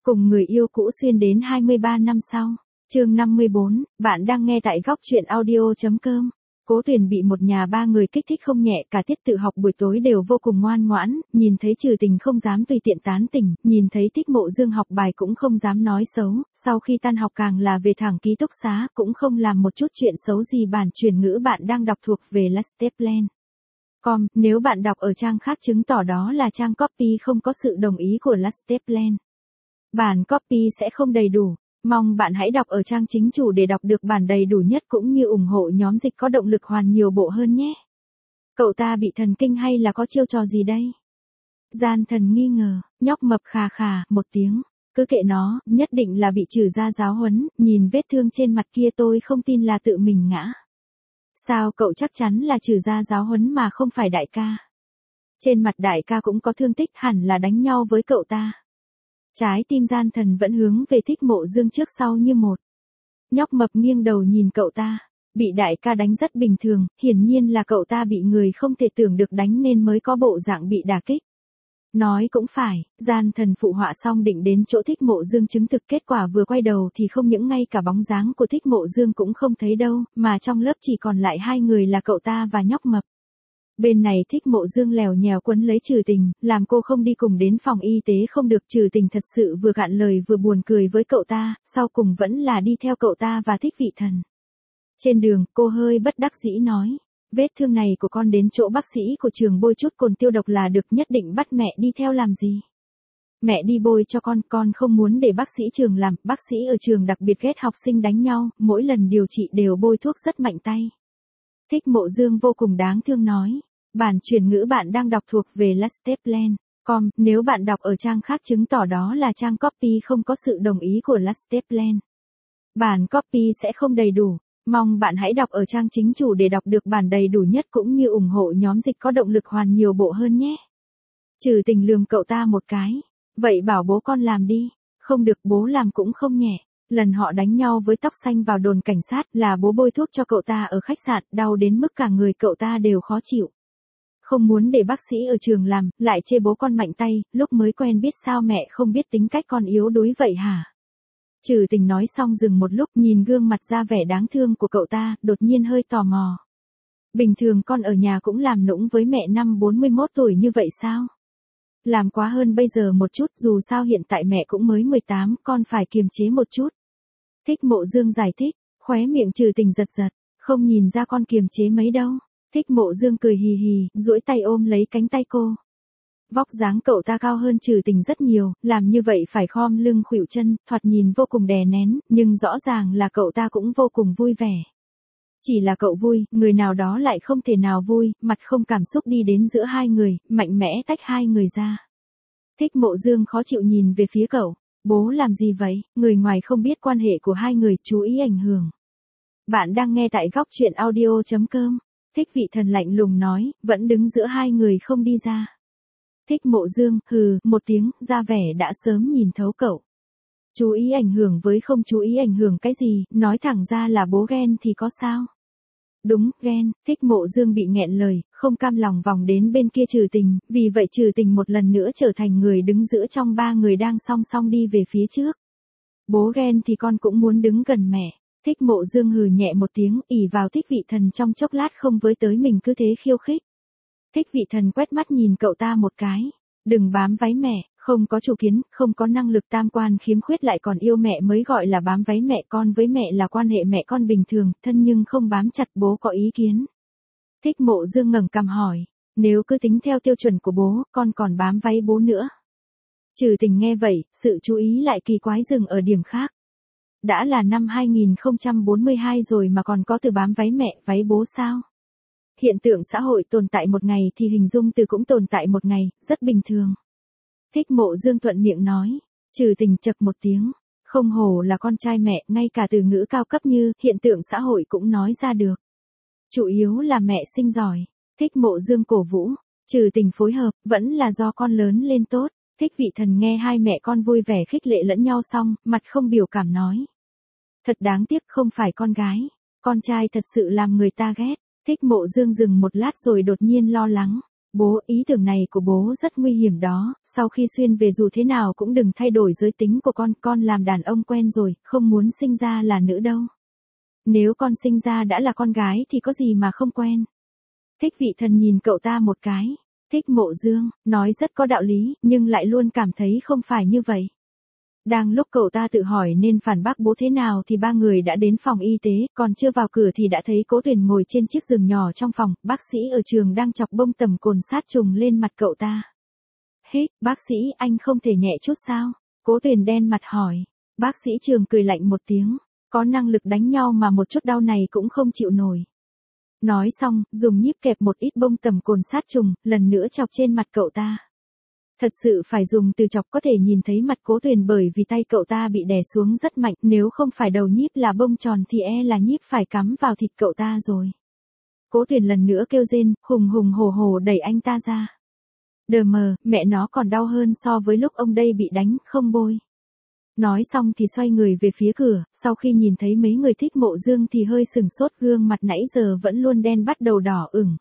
Cùng người yêu cũ xuyên đến 23 năm sau. Chương 54, bạn đang nghe tại góc truyện audio.com. Cố Tuyền bị một nhà ba người kích thích không nhẹ, cả tiết tự học buổi tối đều vô cùng ngoan ngoãn, nhìn thấy Trừ Tình không dám tùy tiện tán tỉnh, nhìn thấy Thích Mộ Dương học bài cũng không dám nói xấu, sau khi tan học càng là về thẳng ký túc xá, cũng không làm một chút chuyện xấu gì. Bản truyền ngữ bạn đang đọc thuộc về Lasteplan. Nếu bạn đọc ở trang khác chứng tỏ đó là trang copy không có sự đồng ý của Lasteplan. Bản copy sẽ không đầy đủ. Mong bạn hãy đọc ở trang chính chủ để đọc được bản đầy đủ nhất cũng như ủng hộ nhóm dịch có động lực hoàn nhiều bộ hơn nhé. Cậu ta bị thần kinh hay là có chiêu trò gì đây? Gian Thần nghi ngờ, nhóc mập khà khà một tiếng. Cứ kệ nó, nhất định là bị Trừ ra giáo huấn, nhìn vết thương trên mặt kia tôi không tin là tự mình ngã. Sao cậu chắc chắn là Trừ ra giáo huấn mà không phải đại ca? Trên mặt đại ca cũng có thương tích, hẳn là đánh nhau với cậu ta. Trái tim Gian Thần vẫn hướng về Thích Mộ Dương trước sau như một. Nhóc mập nghiêng đầu nhìn cậu ta. Bị đại ca đánh rất bình thường, hiển nhiên là cậu ta bị người không thể tưởng được đánh nên mới có bộ dạng bị đả kích. Nói cũng phải, Gian Thần phụ họa xong định đến chỗ Thích Mộ Dương chứng thực, kết quả vừa quay đầu thì không những ngay cả bóng dáng của Thích Mộ Dương cũng không thấy đâu, mà trong lớp chỉ còn lại hai người là cậu ta và nhóc mập. Bên này Thích Mộ Dương lèo nhèo quấn lấy Trừ Tình, làm cô không đi cùng đến phòng y tế không được. Trừ Tình thật sự vừa cạn lời vừa buồn cười với cậu ta, sau cùng vẫn là đi theo cậu ta và Thích Vị Thần. Trên đường, cô hơi bất đắc dĩ nói, vết thương này của con đến chỗ bác sĩ của trường bôi chút cồn tiêu độc là được, nhất định bắt mẹ đi theo làm gì? Mẹ đi bôi cho con không muốn để bác sĩ trường làm, bác sĩ ở trường đặc biệt ghét học sinh đánh nhau, mỗi lần điều trị đều bôi thuốc rất mạnh tay. Thích Mộ Dương vô cùng đáng thương nói. Bản truyền ngữ bạn đang đọc thuộc về Lasteplan. Nếu bạn đọc ở trang khác chứng tỏ đó là trang copy không có sự đồng ý của Lasteplan. Bản copy sẽ không đầy đủ. Mong bạn hãy đọc ở trang chính chủ để đọc được bản đầy đủ nhất cũng như ủng hộ nhóm dịch có động lực hoàn nhiều bộ hơn nhé. Trừ Tình lườm cậu ta một cái. Vậy bảo bố con làm đi. Không được, bố làm cũng không nhẹ. Lần họ đánh nhau với Tóc Xanh vào đồn cảnh sát là bố bôi thuốc cho cậu ta ở khách sạn, đau đến mức cả người cậu ta đều khó chịu. Không muốn để bác sĩ ở trường làm, lại chê bố con mạnh tay, lúc mới quen biết sao mẹ không biết tính cách con yếu đuối vậy hả? Trừ Tình nói xong dừng một lúc, nhìn gương mặt ra vẻ đáng thương của cậu ta, đột nhiên hơi tò mò. Bình thường con ở nhà cũng làm nũng với mẹ năm 41 tuổi như vậy sao? Làm quá hơn bây giờ một chút, dù sao hiện tại mẹ cũng mới 18, con phải kiềm chế một chút. Thích Mộ Dương giải thích, khóe miệng Trừ Tình giật giật, không nhìn ra con kiềm chế mấy đâu. Thích Mộ Dương cười hì hì, duỗi tay ôm lấy cánh tay cô. Vóc dáng cậu ta cao hơn Trừ Tình rất nhiều, làm như vậy phải khom lưng khuỵu chân, thoạt nhìn vô cùng đè nén, nhưng rõ ràng là cậu ta cũng vô cùng vui vẻ. Chỉ là cậu vui, người nào đó lại không thể nào vui, mặt không cảm xúc đi đến giữa hai người, mạnh mẽ tách hai người ra. Thích Mộ Dương khó chịu nhìn về phía cậu, bố làm gì vậy, người ngoài không biết quan hệ của hai người, chú ý ảnh hưởng. Bạn đang nghe tại góc truyện audio.com. Thích Vị Thần lạnh lùng nói, vẫn đứng giữa hai người không đi ra. Thích Mộ Dương, hừ, một tiếng, ra vẻ đã sớm nhìn thấu cậu. Chú ý ảnh hưởng với không chú ý ảnh hưởng cái gì, nói thẳng ra là bố ghen thì có sao? Đúng, ghen. Thích Mộ Dương bị nghẹn lời, không cam lòng vòng đến bên kia Trừ Tình, vì vậy Trừ Tình một lần nữa trở thành người đứng giữa trong ba người đang song song đi về phía trước. Bố ghen thì con cũng muốn đứng gần mẹ. Thích Mộ Dương hừ nhẹ một tiếng, ỉ vào Thích Vị Thần trong chốc lát không với tới mình cứ thế khiêu khích. Thích Vị Thần quét mắt nhìn cậu ta một cái. Đừng bám váy mẹ, không có chủ kiến, không có năng lực, tam quan khiếm khuyết lại còn yêu mẹ mới gọi là bám váy mẹ. Con với mẹ là quan hệ mẹ con bình thường, thân nhưng không bám chặt, bố có ý kiến. Thích Mộ Dương ngẩng cằm hỏi, nếu cứ tính theo tiêu chuẩn của bố, con còn bám váy bố nữa. Trừ Tình nghe vậy, sự chú ý lại kỳ quái dừng ở điểm khác. Đã là năm 2042 rồi mà còn có từ bám váy mẹ, váy bố sao? Hiện tượng xã hội tồn tại một ngày thì hình dung từ cũng tồn tại một ngày, rất bình thường. Thích Mộ Dương thuận miệng nói. Trừ Tình chậc một tiếng, không hổ là con trai mẹ, ngay cả từ ngữ cao cấp như hiện tượng xã hội cũng nói ra được. Chủ yếu là mẹ sinh giỏi. Thích Mộ Dương cổ vũ. Trừ Tình phối hợp, vẫn là do con lớn lên tốt. Thích Vị Thần nghe hai mẹ con vui vẻ khích lệ lẫn nhau xong, mặt không biểu cảm nói. Thật đáng tiếc không phải con gái. Con trai thật sự làm người ta ghét. Thích Mộ Dương dừng một lát rồi đột nhiên lo lắng. bố, ý tưởng này của bố rất nguy hiểm đó, sau khi xuyên về dù thế nào cũng đừng thay đổi giới tính của con làm đàn ông quen rồi, không muốn sinh ra là nữ đâu. Nếu con sinh ra đã là con gái thì có gì mà không quen. Thích Vị Thần nhìn cậu ta một cái. Thích Mộ Dương, nói rất có đạo lý, nhưng lại luôn cảm thấy không phải như vậy. Đang lúc cậu ta tự hỏi nên phản bác bố thế nào thì ba người đã đến phòng y tế, còn chưa vào cửa thì đã thấy Cố Tuyền ngồi trên chiếc giường nhỏ trong phòng, bác sĩ ở trường đang chọc bông tẩm cồn sát trùng lên mặt cậu ta. Hít, bác sĩ, anh không thể nhẹ chút sao? Cố Tuyền đen mặt hỏi. Bác sĩ trường cười lạnh một tiếng, có năng lực đánh nhau mà một chút đau này cũng không chịu nổi. Nói xong, dùng nhíp kẹp một ít bông tẩm cồn sát trùng, lần nữa chọc trên mặt cậu ta. Thật sự phải dùng từ chọc có thể nhìn thấy mặt Cố Tuyền bởi vì tay cậu ta bị đè xuống rất mạnh, nếu không phải đầu nhíp là bông tròn thì là nhíp phải cắm vào thịt cậu ta rồi. Cố Tuyền lần nữa kêu rên, hùng hùng hổ hổ đẩy anh ta ra. Đờ mờ, mẹ nó còn đau hơn so với lúc ông đây bị đánh, không bôi. Nói xong thì xoay người về phía cửa, sau khi nhìn thấy mấy người Thích Mộ Dương thì hơi sừng sốt, gương mặt nãy giờ vẫn luôn đen bắt đầu đỏ ửng.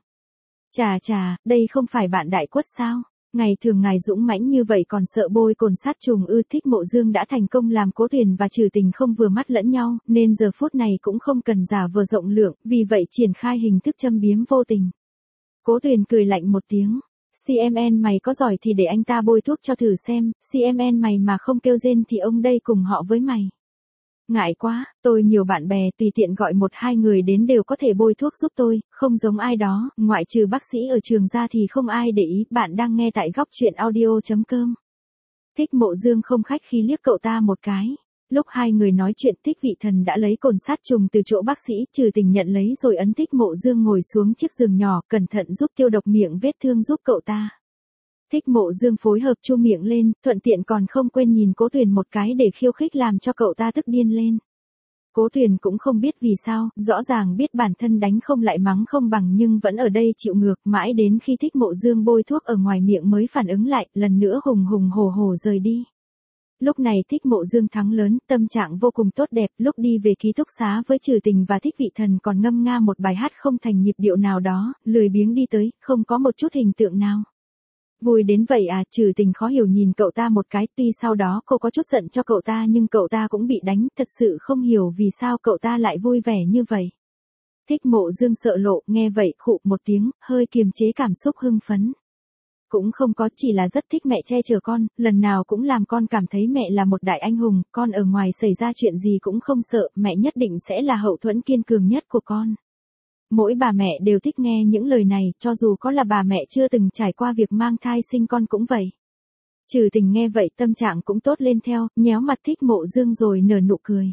Chà, đây không phải bạn Đại Quất sao? Ngày thường ngài dũng mãnh như vậy còn sợ bôi cồn sát trùng ư? Thích Mộ Dương đã thành công làm Cố Tuyền và Trừ Tình không vừa mắt lẫn nhau, nên giờ phút này cũng không cần giả vờ rộng lượng, vì vậy triển khai hình thức châm biếm vô tình. Cố Tuyền cười lạnh một tiếng. CMN mày có giỏi thì để anh ta bôi thuốc cho thử xem, CMN mày mà không kêu rên thì ông đây cùng họ với mày. Ngại quá, tôi nhiều bạn bè tùy tiện gọi một hai người đến đều có thể bôi thuốc giúp tôi, không giống ai đó, ngoại trừ bác sĩ ở trường ra thì không ai để ý. Bạn đang nghe tại góc truyện audio.com. Thích Mộ Dương không khách khí liếc cậu ta một cái. Lúc hai người nói chuyện, Thích Vị Thần đã lấy cồn sát trùng từ chỗ bác sĩ, Trừ Tình nhận lấy rồi ấn Thích Mộ Dương ngồi xuống chiếc giường nhỏ, cẩn thận giúp tiêu độc miệng vết thương giúp cậu ta. Thích Mộ Dương phối hợp chu miệng lên, thuận tiện còn không quên nhìn Cố Tuyền một cái để khiêu khích làm cho cậu ta tức điên lên. Cố Tuyền cũng không biết vì sao, rõ ràng biết bản thân đánh không lại mắng không bằng nhưng vẫn ở đây chịu ngược, mãi đến khi Thích Mộ Dương bôi thuốc ở ngoài miệng mới phản ứng lại, lần nữa hùng hùng hổ hổ rời đi. Lúc này Thích Mộ Dương thắng lớn, tâm trạng vô cùng tốt đẹp, lúc đi về ký túc xá với Trừ Tình và Thích Vị Thần còn ngâm nga một bài hát không thành nhịp điệu nào đó, lười biếng đi tới, không có một chút hình tượng nào. Vui đến vậy à? Trừ Tình khó hiểu nhìn cậu ta một cái, tuy sau đó cô có chút giận cho cậu ta nhưng cậu ta cũng bị đánh, thật sự không hiểu vì sao cậu ta lại vui vẻ như vậy. Thích Mộ Dương sợ lộ, nghe vậy khụ một tiếng, hơi kiềm chế cảm xúc hưng phấn. Cũng không có, chỉ là rất thích mẹ che chở con, lần nào cũng làm con cảm thấy mẹ là một đại anh hùng, con ở ngoài xảy ra chuyện gì cũng không sợ, mẹ nhất định sẽ là hậu thuẫn kiên cường nhất của con. Mỗi bà mẹ đều thích nghe những lời này, cho dù có là bà mẹ chưa từng trải qua việc mang thai sinh con cũng vậy. Trừ Tình nghe vậy tâm trạng cũng tốt lên theo, nhéo mặt Thích Mộ Dương rồi nở nụ cười.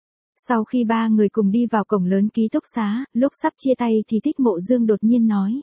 Sau khi ba người cùng đi vào cổng lớn ký túc xá, lúc sắp chia tay thì Thích Mộ Dương đột nhiên nói.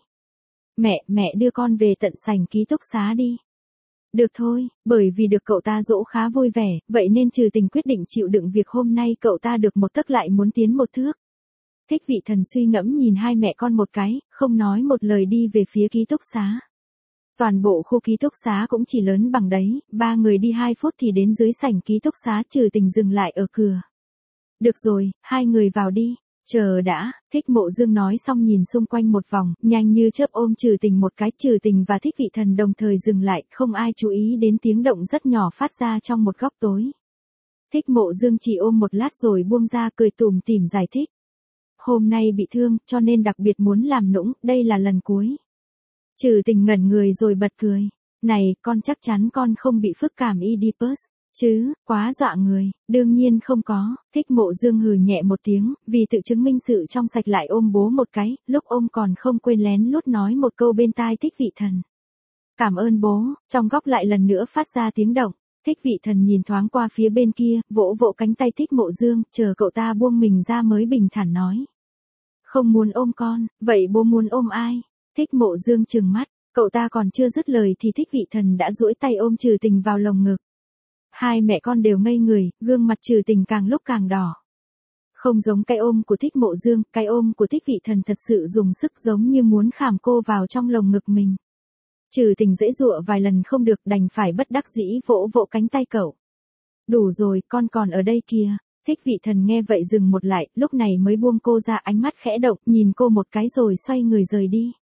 Mẹ đưa con về tận sảnh ký túc xá đi. Được thôi, bởi vì được cậu ta dỗ khá vui vẻ, vậy nên Trừ Tình quyết định chịu đựng việc hôm nay cậu ta được một tấc lại muốn tiến một thước. Thích Vị Thần suy ngẫm nhìn hai mẹ con một cái, không nói một lời đi về phía ký túc xá. Toàn bộ khu ký túc xá cũng chỉ lớn bằng đấy, ba người đi 2 phút thì đến dưới sảnh ký túc xá. Trừ Tình dừng lại ở cửa. Được rồi, hai người vào đi. Chờ đã, Thích Mộ Dương nói xong nhìn xung quanh một vòng, nhanh như chớp ôm Trừ Tình một cái. Trừ Tình và Thích Vị Thần đồng thời dừng lại, không ai chú ý đến tiếng động rất nhỏ phát ra trong một góc tối. Thích Mộ Dương chỉ ôm một lát rồi buông ra, cười tủm tỉm giải thích. Hôm nay bị thương, cho nên đặc biệt muốn làm nũng, đây là lần cuối. Trừ Tình ngẩn người rồi bật cười. Này, con chắc chắn con không bị phức cảm Oedipus, chứ, quá dọa người. Đương nhiên không có. Thích Mộ Dương hừ nhẹ một tiếng, vì tự chứng minh sự trong sạch lại ôm bố một cái, lúc ôm còn không quên lén lút nói một câu bên tai Thích Vị Thần. Cảm ơn bố. Trong góc lại lần nữa phát ra tiếng động. Thích Vị Thần nhìn thoáng qua phía bên kia, vỗ vỗ cánh tay Thích Mộ Dương, chờ cậu ta buông mình ra mới bình thản nói. Không muốn ôm con, vậy bố muốn ôm ai? Thích Mộ Dương trừng mắt, cậu ta còn chưa dứt lời thì Thích Vị Thần đã duỗi tay ôm Trừ Tình vào lồng ngực. Hai mẹ con đều ngây người, gương mặt Trừ Tình càng lúc càng đỏ. Không giống cái ôm của Thích Mộ Dương, cái ôm của Thích Vị Thần thật sự dùng sức giống như muốn khảm cô vào trong lồng ngực mình. Trừ Tình giãy giụa vài lần không được, đành phải bất đắc dĩ vỗ vỗ cánh tay cậu. Đủ rồi, con còn ở đây kìa. Thích Vị Thần nghe vậy dừng một lại, lúc này mới buông cô ra, ánh mắt khẽ động, nhìn cô một cái rồi xoay người rời đi.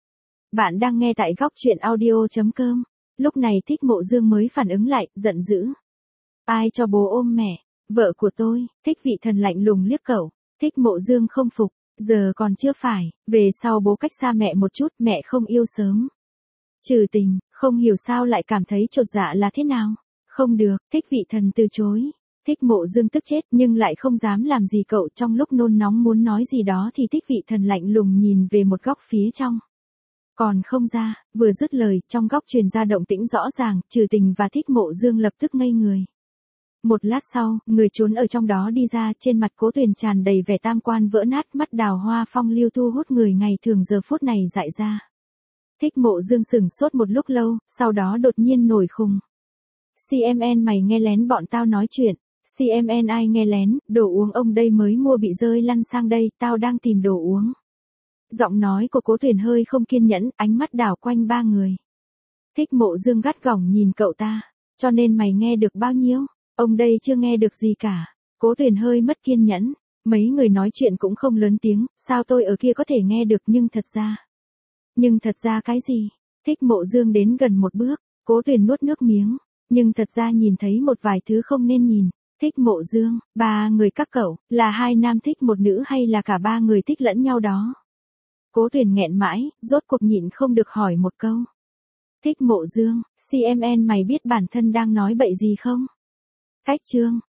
Bạn đang nghe tại góc chuyện audio.com. Lúc này Thích Mộ Dương mới phản ứng lại, giận dữ. Ai cho bố ôm mẹ? Vợ của tôi. Thích Vị Thần lạnh lùng liếc cậu. Thích Mộ Dương không phục. Giờ còn chưa phải, về sau bố cách xa mẹ một chút, mẹ không yêu sớm. Trừ tình, không hiểu sao lại cảm thấy chột dạ là thế nào. Không được, Thích Vị Thần từ chối. Thích Mộ Dương tức chết nhưng lại không dám làm gì cậu, trong lúc nôn nóng muốn nói gì đó thì Thích Vị Thần lạnh lùng nhìn về một góc phía trong. Còn không ra, vừa dứt lời, trong góc truyền ra động tĩnh rõ ràng, Trừ Tình và Thích Mộ Dương lập tức ngây người. Một lát sau, người trốn ở trong đó đi ra, trên mặt Cố Tuyền tràn đầy vẻ tam quan vỡ nát, mắt đào hoa phong lưu thu hút người ngày thường giờ phút này dại ra. Thích Mộ Dương sửng sốt một lúc lâu, sau đó đột nhiên nổi khùng. CMN mày nghe lén bọn tao nói chuyện. CMN ai nghe lén, đồ uống ông đây mới mua bị rơi lăn sang đây, tao đang tìm đồ uống. Giọng nói của Cố Tuyền hơi không kiên nhẫn, ánh mắt đảo quanh ba người. Thích Mộ Dương gắt gỏng nhìn cậu ta, cho nên mày nghe được bao nhiêu? Ông đây chưa nghe được gì cả. Cố Tuyền hơi mất kiên nhẫn, mấy người nói chuyện cũng không lớn tiếng, sao tôi ở kia có thể nghe được nhưng thật ra cái gì? Thích Mộ Dương đến gần một bước, Cố Tuyền nuốt nước miếng, nhưng thật ra nhìn thấy một vài thứ không nên nhìn. Thích Mộ Dương, ba người các cậu, là hai nam thích một nữ hay là cả ba người thích lẫn nhau đó? Cố Tuyền nghẹn mãi, rốt cuộc nhịn không được hỏi một câu. Thích Mộ Dương, CMN mày biết bản thân đang nói bậy gì không? Cách chương.